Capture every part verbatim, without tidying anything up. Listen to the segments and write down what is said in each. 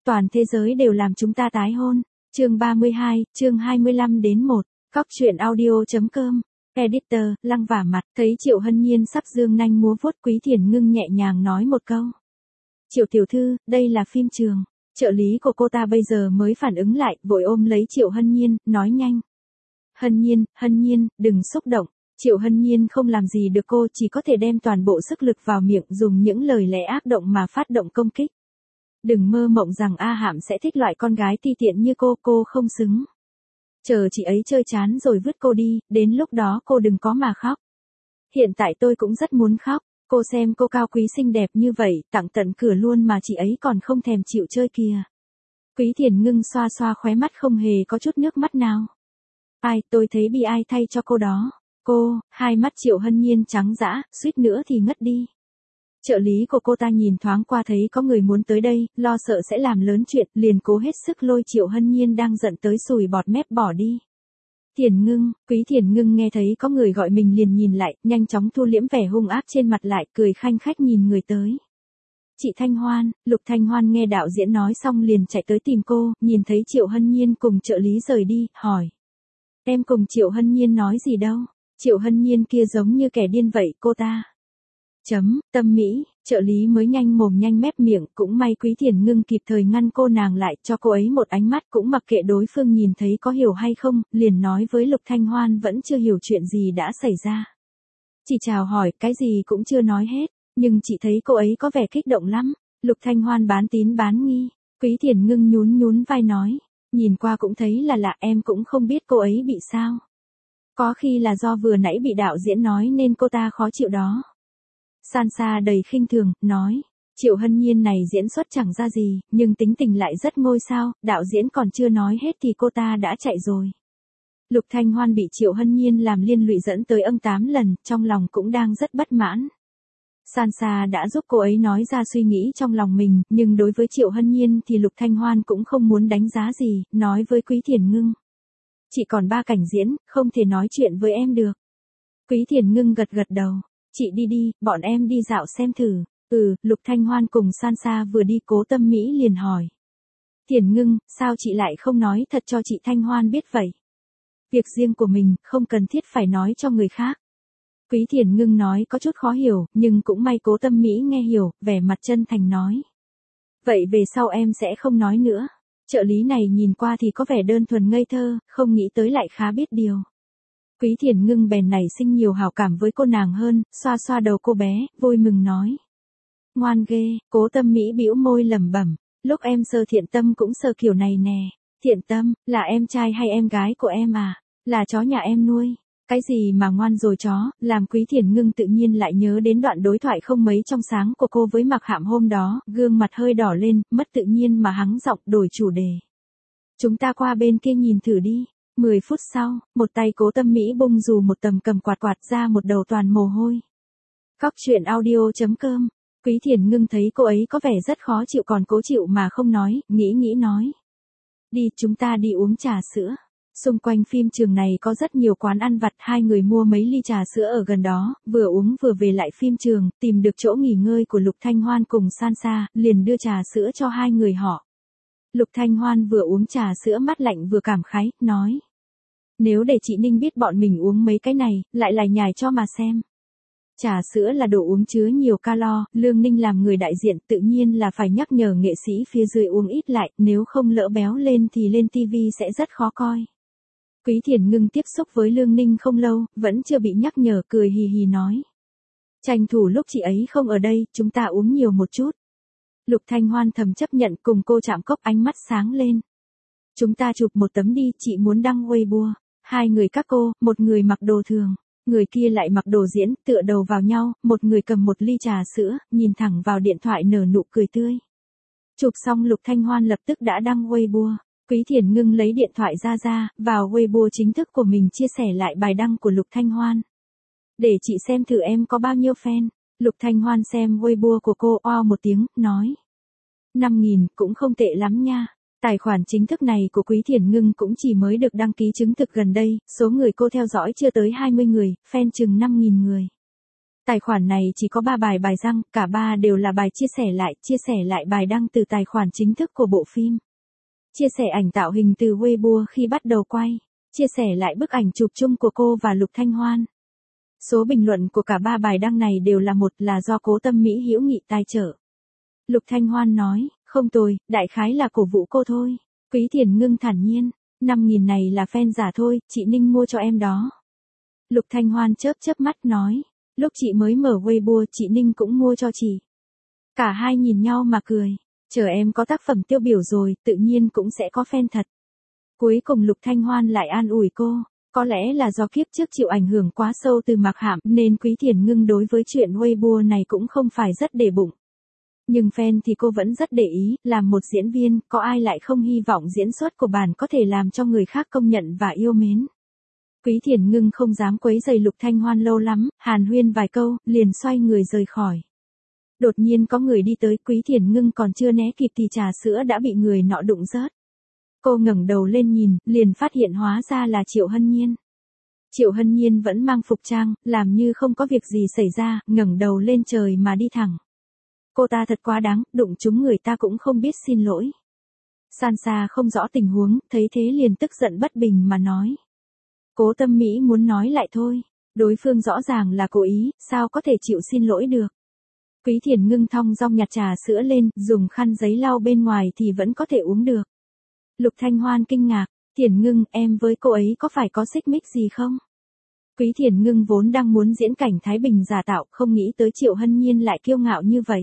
toàn thế giới đều làm chúng ta tái hôn. Chương ba mươi hai, chương hai mươi lăm đến một. Cóc truyện audio.com. Editor, Lăng vả mặt, thấy Triệu Hân Nhiên sắp dương nanh múa vuốt, Quý Thiền Ngưng nhẹ nhàng nói một câu. Triệu tiểu thư, đây là phim trường. Trợ lý của cô ta bây giờ mới phản ứng lại, vội ôm lấy Triệu Hân Nhiên, nói nhanh. Hân Nhiên, Hân Nhiên, đừng xúc động. Triệu Hân Nhiên không làm gì được cô, chỉ có thể đem toàn bộ sức lực vào miệng, dùng những lời lẽ ác động mà phát động công kích. Đừng mơ mộng rằng A Hạm sẽ thích loại con gái ti tiện như cô, cô không xứng. Chờ chị ấy chơi chán rồi vứt cô đi, đến lúc đó cô đừng có mà khóc. Hiện tại tôi cũng rất muốn khóc, cô xem cô cao quý xinh đẹp như vậy, tặng tận cửa luôn mà chị ấy còn không thèm chịu chơi kìa. Quý Thiền Ngưng xoa xoa khóe mắt không hề có chút nước mắt nào. Ai, tôi thấy bi ai thay cho cô đó. Cô, hai mắt Triệu Hân Nhiên trắng dã, suýt nữa thì ngất đi. Trợ lý của cô ta nhìn thoáng qua thấy có người muốn tới đây, lo sợ sẽ làm lớn chuyện, liền cố hết sức lôi Triệu Hân Nhiên đang giận tới sùi bọt mép bỏ đi. Thiền Ngưng, Quý Thiền Ngưng nghe thấy có người gọi mình liền nhìn lại, nhanh chóng thu liễm vẻ hung ác trên mặt lại, cười khanh khách nhìn người tới. Chị Thanh Hoan, Lục Thanh Hoan nghe đạo diễn nói xong liền chạy tới tìm cô, nhìn thấy Triệu Hân Nhiên cùng trợ lý rời đi, hỏi. Em cùng Triệu Hân Nhiên nói gì đâu? Triệu Hân Nhiên kia giống như kẻ điên vậy, cô ta. Chấm, tâm mỹ, trợ lý mới nhanh mồm nhanh mép miệng, cũng may Quý Thiền Ngưng kịp thời ngăn cô nàng lại, cho cô ấy một ánh mắt, cũng mặc kệ đối phương nhìn thấy có hiểu hay không, liền nói với Lục Thanh Hoan vẫn chưa hiểu chuyện gì đã xảy ra. Chỉ chào hỏi, cái gì cũng chưa nói hết, nhưng chị thấy cô ấy có vẻ kích động lắm. Lục Thanh Hoan bán tín bán nghi, Quý Thiền Ngưng nhún nhún vai nói, nhìn qua cũng thấy là lạ, em cũng không biết cô ấy bị sao. Có khi là do vừa nãy bị đạo diễn nói nên cô ta khó chịu đó. Sansa đầy khinh thường, nói, Triệu Hân Nhiên này diễn xuất chẳng ra gì, nhưng tính tình lại rất ngôi sao, đạo diễn còn chưa nói hết thì cô ta đã chạy rồi. Lục Thanh Hoan bị Triệu Hân Nhiên làm liên lụy dẫn tới âm tám lần, trong lòng cũng đang rất bất mãn. Sansa đã giúp cô ấy nói ra suy nghĩ trong lòng mình, nhưng đối với Triệu Hân Nhiên thì Lục Thanh Hoan cũng không muốn đánh giá gì, nói với Quý Thiền Ngưng. Chỉ còn ba cảnh diễn, không thể nói chuyện với em được. Quý Thiền Ngưng gật gật đầu. Chị đi đi, bọn em đi dạo xem thử. Ừ, Lục Thanh Hoan cùng Sansa vừa đi Cố Tâm Mỹ liền hỏi. Thiền Ngưng, sao chị lại không nói thật cho chị Thanh Hoan biết vậy? Việc riêng của mình, không cần thiết phải nói cho người khác. Quý Thiền Ngưng nói có chút khó hiểu, nhưng cũng may Cố Tâm Mỹ nghe hiểu, vẻ mặt chân thành nói. Vậy về sau em sẽ không nói nữa. Trợ lý này nhìn qua thì có vẻ đơn thuần ngây thơ, không nghĩ tới lại khá biết điều. Quý Thiền Ngưng bèn nảy sinh nhiều hảo cảm với cô nàng hơn, xoa xoa đầu cô bé, vui mừng nói. Ngoan ghê, Cố Tâm Mỹ bĩu môi lẩm bẩm, lúc em sờ Thiện Tâm cũng sờ kiểu này nè. Thiện Tâm, là em trai hay em gái của em à? Là chó nhà em nuôi. Cái gì mà ngoan rồi chó, làm Quý Thiền Ngưng tự nhiên lại nhớ đến đoạn đối thoại không mấy trong sáng của cô với Mạc Hạm hôm đó, gương mặt hơi đỏ lên, mất tự nhiên mà hắng giọng đổi chủ đề. Chúng ta qua bên kia nhìn thử đi. Mười phút sau, một tay Cố Tâm Mỹ bung dù một tầm cầm quạt quạt ra một đầu toàn mồ hôi. Cóc truyện audio.com. Quý Thiền Ngưng thấy cô ấy có vẻ rất khó chịu còn cố chịu mà không nói, nghĩ nghĩ nói. Đi, chúng ta đi uống trà sữa. Xung quanh phim trường này có rất nhiều quán ăn vặt, hai người mua mấy ly trà sữa ở gần đó, vừa uống vừa về lại phim trường, tìm được chỗ nghỉ ngơi của Lục Thanh Hoan cùng Sansa, liền đưa trà sữa cho hai người họ. Lục Thanh Hoan vừa uống trà sữa mát lạnh vừa cảm khái, nói. Nếu để chị Ninh biết bọn mình uống mấy cái này, lại lại nhài cho mà xem. Trà sữa là đồ uống chứa nhiều calo, Lương Ninh làm người đại diện tự nhiên là phải nhắc nhở nghệ sĩ phía dưới uống ít lại, nếu không lỡ béo lên thì lên tivi sẽ rất khó coi. Quý Thiền Ngưng tiếp xúc với Lương Ninh không lâu, vẫn chưa bị nhắc nhở, cười hì hì nói. Tranh thủ lúc chị ấy không ở đây, chúng ta uống nhiều một chút. Lục Thanh Hoan thầm chấp nhận cùng cô chạm cốc, ánh mắt sáng lên. Chúng ta chụp một tấm đi, chị muốn đăng Weibo. Hai người các cô, một người mặc đồ thường, người kia lại mặc đồ diễn, tựa đầu vào nhau, một người cầm một ly trà sữa, nhìn thẳng vào điện thoại nở nụ cười tươi. Chụp xong Lục Thanh Hoan lập tức đã đăng Weibo. Quý Thiền Ngưng lấy điện thoại ra ra, vào Weibo chính thức của mình chia sẻ lại bài đăng của Lục Thanh Hoan. Để chị xem thử em có bao nhiêu fan. Lục Thanh Hoan xem Weibo của cô, oao một tiếng, nói. năm nghìn, cũng không tệ lắm nha. Tài khoản chính thức này của Quý Thiền Ngưng cũng chỉ mới được đăng ký chứng thực gần đây, số người cô theo dõi chưa tới hai mươi người, fan chừng năm nghìn người. Tài khoản này chỉ có ba bài bài răng, cả ba đều là bài chia sẻ lại, chia sẻ lại bài đăng từ tài khoản chính thức của bộ phim. Chia sẻ ảnh tạo hình từ Weibo khi bắt đầu quay, chia sẻ lại bức ảnh chụp chung của cô và Lục Thanh Hoan. Số bình luận của cả ba bài đăng này đều là một là do Cố Tâm Mỹ hữu nghị tài trợ. Lục Thanh Hoan nói, không tồi, đại khái là cổ vũ cô thôi. Quý Thiền Ngưng thản nhiên, năm nghìn này là fan giả thôi, chị Ninh mua cho em đó. Lục Thanh Hoan chớp chớp mắt nói, lúc chị mới mở Weibo chị Ninh cũng mua cho chị. Cả hai nhìn nhau mà cười, chờ em có tác phẩm tiêu biểu rồi, tự nhiên cũng sẽ có fan thật. Cuối cùng Lục Thanh Hoan lại an ủi cô, có lẽ là do kiếp trước chịu ảnh hưởng quá sâu từ Mạc Hạm nên Quý Thiền Ngưng đối với chuyện Weibo này cũng không phải rất để bụng. Nhưng fan thì cô vẫn rất để ý, làm một diễn viên, có ai lại không hy vọng diễn xuất của bản có thể làm cho người khác công nhận và yêu mến. Quý Thiền Ngưng không dám quấy rầy Lục Thanh Hoan lâu lắm, hàn huyên vài câu, liền xoay người rời khỏi. Đột nhiên có người đi tới, Quý Thiền Ngưng còn chưa né kịp thì trà sữa đã bị người nọ đụng rớt. Cô ngẩng đầu lên nhìn, liền phát hiện hóa ra là Triệu Hân Nhiên. Triệu Hân Nhiên vẫn mang phục trang, làm như không có việc gì xảy ra, ngẩng đầu lên trời mà đi thẳng. Cô ta thật quá đáng, đụng trúng người ta cũng không biết xin lỗi. Sansa không rõ tình huống, thấy thế liền tức giận bất bình mà nói. Cố Tâm Mỹ muốn nói lại thôi, đối phương rõ ràng là cố ý, sao có thể chịu xin lỗi được. Quý Thiền Ngưng thong dong nhặt trà sữa lên, dùng khăn giấy lau bên ngoài thì vẫn có thể uống được. Lục Thanh Hoan kinh ngạc, Thiền Ngưng, em với cô ấy có phải có xích mích gì không? Quý Thiền Ngưng vốn đang muốn diễn cảnh Thái Bình giả tạo, không nghĩ tới Triệu Hân Nhiên lại kiêu ngạo như vậy.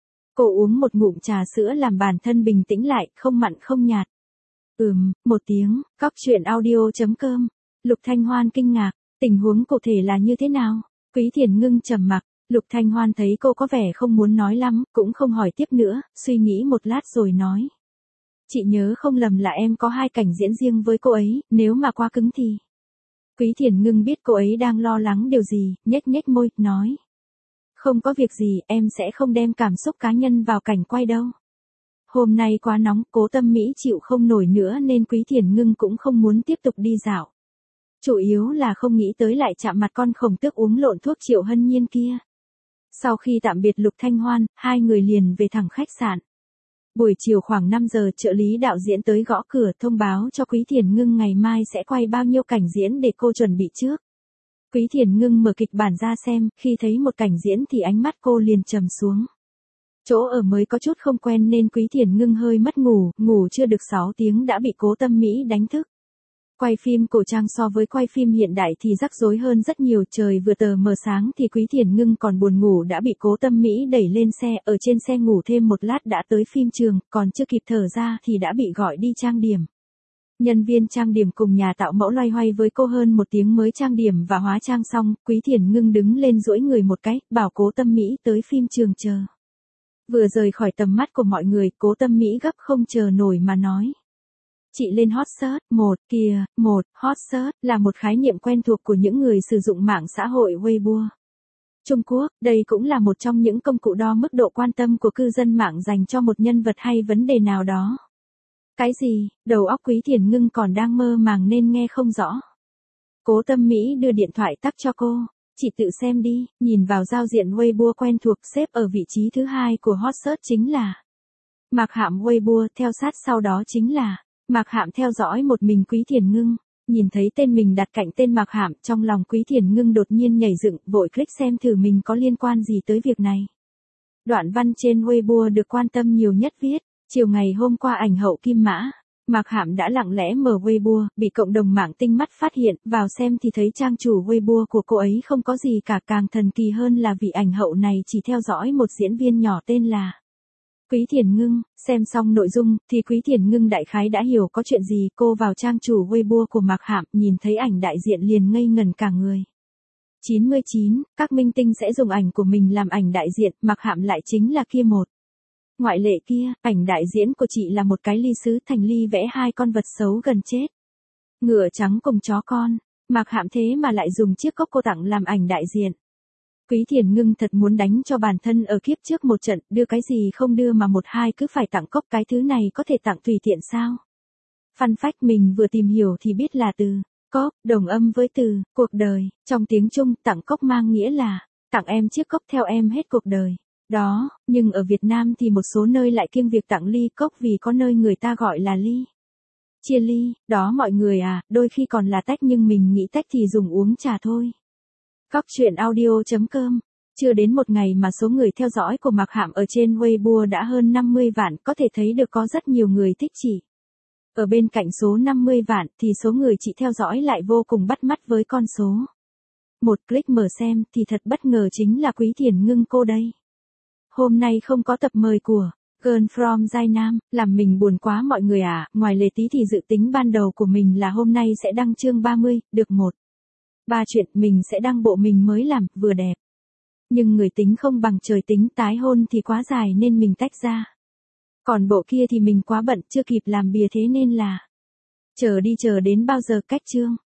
Cô uống một ngụm trà sữa làm bản thân bình tĩnh lại, không mặn không nhạt. Ừm, một tiếng, cóc truyện audio chấm com. Lục Thanh Hoan kinh ngạc, tình huống cụ thể là như thế nào? Quý Thiền Ngưng trầm mặc, Lục Thanh Hoan thấy cô có vẻ không muốn nói lắm, cũng không hỏi tiếp nữa, suy nghĩ một lát rồi nói. Chị nhớ không lầm là em có hai cảnh diễn riêng với cô ấy, nếu mà quá cứng thì... Quý Thiền Ngưng biết cô ấy đang lo lắng điều gì, nhếch nhếch môi, nói. Không có việc gì, em sẽ không đem cảm xúc cá nhân vào cảnh quay đâu. Hôm nay quá nóng, Cố Tâm Mỹ chịu không nổi nữa nên Quý Thiền Ngưng cũng không muốn tiếp tục đi dạo. Chủ yếu là không nghĩ tới lại chạm mặt con khổng tước uống lộn thuốc Triệu Hân Nhiên kia. Sau khi tạm biệt Lục Thanh Hoan, hai người liền về thẳng khách sạn. Buổi chiều khoảng năm giờ trợ lý đạo diễn tới gõ cửa thông báo cho Quý Thiền Ngưng ngày mai sẽ quay bao nhiêu cảnh diễn để cô chuẩn bị trước. Quý Thiền Ngưng mở kịch bản ra xem, khi thấy một cảnh diễn thì ánh mắt cô liền trầm xuống. Chỗ ở mới có chút không quen nên Quý Thiền Ngưng hơi mất ngủ, ngủ chưa được sáu tiếng đã bị Cố Tâm Mỹ đánh thức. Quay phim cổ trang so với quay phim hiện đại thì rắc rối hơn rất nhiều, trời vừa tờ mờ sáng thì Quý Thiền Ngưng còn buồn ngủ đã bị Cố Tâm Mỹ đẩy lên xe, ở trên xe ngủ thêm một lát đã tới phim trường, còn chưa kịp thở ra thì đã bị gọi đi trang điểm. Nhân viên trang điểm cùng nhà tạo mẫu loay hoay với cô hơn một tiếng mới trang điểm và hóa trang xong, Quý Thiền Ngưng đứng lên duỗi người một cái, bảo Cố Tâm Mỹ tới phim trường chờ. Vừa rời khỏi tầm mắt của mọi người, Cố Tâm Mỹ gấp không chờ nổi mà nói. Chị lên hot search, một, kìa, một, hot search là một khái niệm quen thuộc của những người sử dụng mạng xã hội Weibo. Trung Quốc, đây cũng là một trong những công cụ đo mức độ quan tâm của cư dân mạng dành cho một nhân vật hay vấn đề nào đó. Cái gì, đầu óc Quý Thiền Ngưng còn đang mơ màng nên nghe không rõ. Cố Tâm Mỹ đưa điện thoại tắt cho cô, chị tự xem đi, nhìn vào giao diện Weibo quen thuộc xếp ở vị trí thứ hai của hot search chính là Mạc Hạm Weibo, theo sát sau đó chính là Mạc Hạm theo dõi một mình Quý Thiền Ngưng. Nhìn thấy tên mình đặt cạnh tên Mạc Hạm, trong lòng Quý Thiền Ngưng đột nhiên nhảy dựng, vội click xem thử mình có liên quan gì tới việc này. Đoạn văn trên Weibo được quan tâm nhiều nhất viết, chiều ngày hôm qua ảnh hậu Kim Mã, Mạc Hạm đã lặng lẽ mở Weibo, bị cộng đồng mạng tinh mắt phát hiện, vào xem thì thấy trang chủ Weibo của cô ấy không có gì cả, càng thần kỳ hơn là vị ảnh hậu này chỉ theo dõi một diễn viên nhỏ tên là Quý Thiền Ngưng. Xem xong nội dung, thì Quý Thiền Ngưng đại khái đã hiểu có chuyện gì, cô vào trang chủ Weibo của Mạc Hạm, nhìn thấy ảnh đại diện liền ngây ngẩn cả người. chín mươi chín, các minh tinh sẽ dùng ảnh của mình làm ảnh đại diện, Mạc Hạm lại chính là kia một. Ngoại lệ kia, ảnh đại diễn của chị là một cái ly sứ thành ly vẽ hai con vật xấu gần chết. Ngựa trắng cùng chó con, Mạc Hạm thế mà lại dùng chiếc cốc cô tặng làm ảnh đại diện. Quý Thiền Ngưng thật muốn đánh cho bản thân ở kiếp trước một trận, đưa cái gì không đưa mà một hai cứ phải tặng cốc, cái thứ này có thể tặng tùy tiện sao? Fun fact mình vừa tìm hiểu thì biết là từ cốc đồng âm với từ cuộc đời, trong tiếng Trung tặng cốc mang nghĩa là Tặng em chiếc cốc theo em hết cuộc đời. Đó, nhưng ở Việt Nam thì một số nơi lại kiêng việc tặng ly cốc vì có nơi người ta gọi là ly. Chia ly, đó mọi người à, đôi khi còn là tách nhưng mình nghĩ tách thì dùng uống trà thôi. Cóc truyện audio chấm com. Chưa đến một ngày mà số người theo dõi của Mạc Hạm ở trên Weibo đã hơn năm mươi vạn, có thể thấy được có rất nhiều người thích chị. Ở bên cạnh số năm mươi vạn thì số người chị theo dõi lại vô cùng bắt mắt với con số. Một click mở xem thì thật bất ngờ chính là Quý Thiền Ngưng cô đây. Hôm nay không có tập mời của Girl from Giai Nam, làm mình buồn quá mọi người à, ngoài Lê Tí thì dự tính ban đầu của mình là hôm nay sẽ đăng chương ba mươi, được một. Ba chuyện mình sẽ đăng bộ mình mới làm, vừa đẹp. Nhưng người tính không bằng trời tính, tái hôn thì quá dài nên mình tách ra. Còn bộ kia thì mình quá bận chưa kịp làm bìa thế nên là chờ đi chờ đến bao giờ cách chương.